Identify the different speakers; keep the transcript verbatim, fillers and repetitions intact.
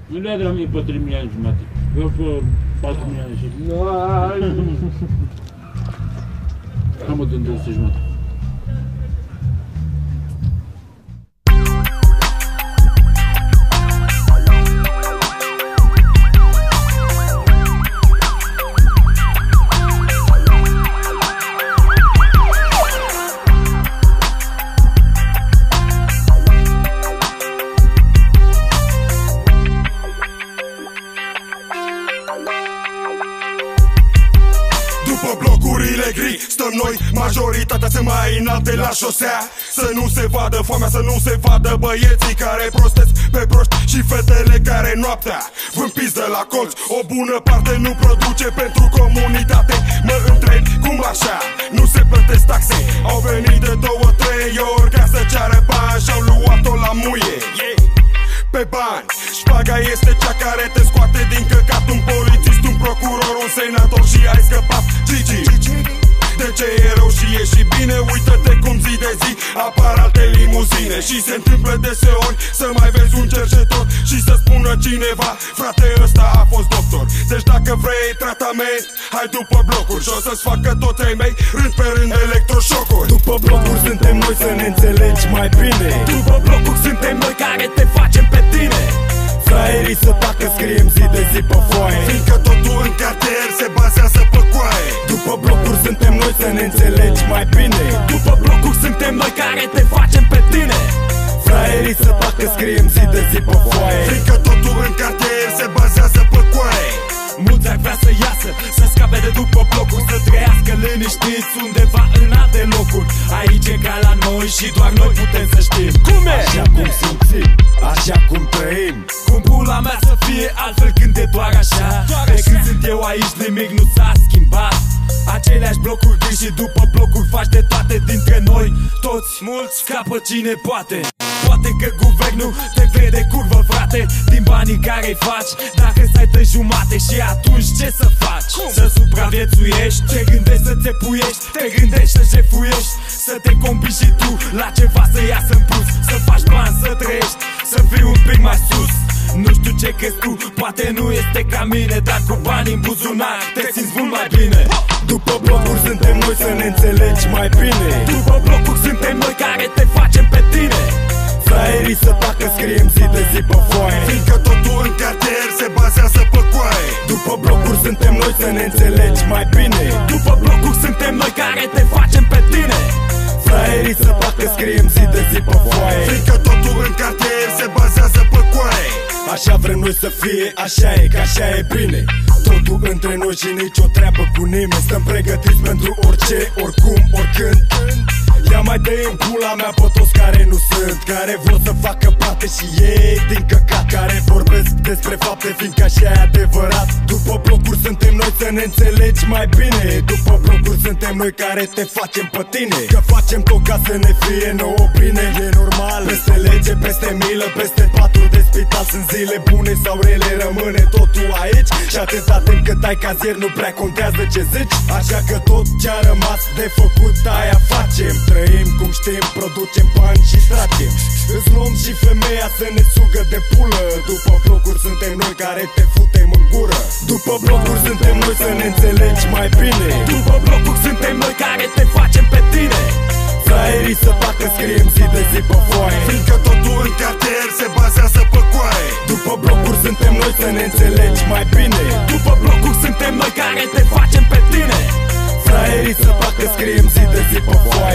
Speaker 1: Nu le-a de la mine pe trei milioane jumate. Eu pe patru milioane și... Am o dândă să jumate.
Speaker 2: După blocurile gri stăm noi, majoritatea se mai înalte la șosea. Să nu se vadă foamea, să nu se vadă băieții care prostesc pe proști și fetele care noaptea vând pizdă la colț. O bună parte nu produce pentru comunitate. Mă întreb cum așa nu se plătesc taxe. Au venit de două, trei ori ca să ceară bani și-au luat-o la muie pe bani. Șpaga este cea care te scoate din căcat. Un polițist, un procuror, un senator și ai scăpat. Gigi, de ce e rău și e și bine? Uită-te cum zi de zi apar alte limuzine și se întâmplă deseori să mai vezi un cercetor și să spună cineva: frate, ăsta a fost doctor. Deci dacă vrei tratament, hai după blocuri și o să-ți facă toți ai mei rând pe rând electroșocuri.
Speaker 3: După blocuri suntem noi, să ne înțelegi mai bine.
Speaker 4: După blocuri suntem noi care te facem pe tine.
Speaker 3: Fraierii să tacă, scriem zi de zi pe foaie,
Speaker 2: fiindcă totul în cartier se bazează pe coaie.
Speaker 3: După blocuri suntem noi, să ne înțelegi mai bine.
Speaker 4: După blocuri suntem noi care te facem pe tine.
Speaker 3: Fraierii să tacă, scriem zi de zi pe foaie,
Speaker 2: fiindcă totul în cartier se bazează pe coaie.
Speaker 4: Mulți ar vrea să iasă, să scape de după blocuri, să trăiască liniștiți undeva în alte locuri. Aici e ca la noi și doar noi putem să știm cum e,
Speaker 3: așa cum simțim, așa cum trăim.
Speaker 4: Cum pula mea să fie altfel când e doar așa? De când sunt eu aici nimic nu s-a schimbat. Aceleași blocuri gri și după blocuri faci de toate dintre noi. Toți mulți scapă cine poate. Poate că guvernul te vede curvă, frate, din banii care-i faci, dacă stai pe jumate. Și atunci ce să faci? Cum? Să supraviețuiești? Te gândești să te puiești? Te gândești să jefuiești? Să te combini și tu la ceva să iasă în plus, să faci bani, să trăiești, să fii un pic mai sus. Nu știu ce crezi tu, poate nu este ca mine, dar cu bani în buzunar te simți mult mai bine.
Speaker 3: După blocuri suntem noi, să ne înțelegi mai bine.
Speaker 4: După blocuri suntem noi care te facem pe tine.
Speaker 3: Fraierii să tacă, scriem zi de zi pe foaie,
Speaker 2: fiindcă totul în cartier se bazează pe coaie.
Speaker 3: După blocuri suntem noi, să ne înțelegi mai bine.
Speaker 4: După blocuri suntem noi care te facem pe tine.
Speaker 3: Fraierii să tacă, scriem zi de zi pe foaie,
Speaker 2: fiindcă totul în cartier se bazează pe coaie.
Speaker 3: Așa vrem noi să fie, așa e, că așa e bine. Totul între noi și nicio treabă cu nimeni. Stăm pregătiți pentru orice, oricum, oricând. Ia mai dă în pula mea pe toți care nu sunt, care vor să facă parte și ei din căcat, care vorbesc despre fapte, fiindcă așa e adevărat. După blocuri suntem noi, să ne înțelegi mai bine. După blocuri suntem noi care te facem pe tine, că facem tot ca să ne fie nouă bine. E normal, peste lege, peste milă, peste paturi de spital. Sunt zile bune sau rele, rămâne totul aici. Și atâta timp cât ai cazier nu prea contează ce zici. Așa că tot ce-a rămas de făcut aia facem. Trăim cum știm, producem bani și tragem. Îți luăm și femeia să ne sugă de pulă. După blocuri suntem noi care te futem în gură. După blocuri suntem noi, să ne înțelegi mai bine.
Speaker 4: După blocuri suntem noi care te facem pe tine.
Speaker 3: Fraierii să tacă, scriem zi de zi pe foaie,
Speaker 2: fiindcă totul în cartier se bazează pe coaie.
Speaker 3: După blocuri suntem noi, să ne înțelegi mai bine.
Speaker 4: După blocuri suntem noi care te facem pe tine.
Speaker 3: Fraierii să tacă, scriem zi de zi pe foaie.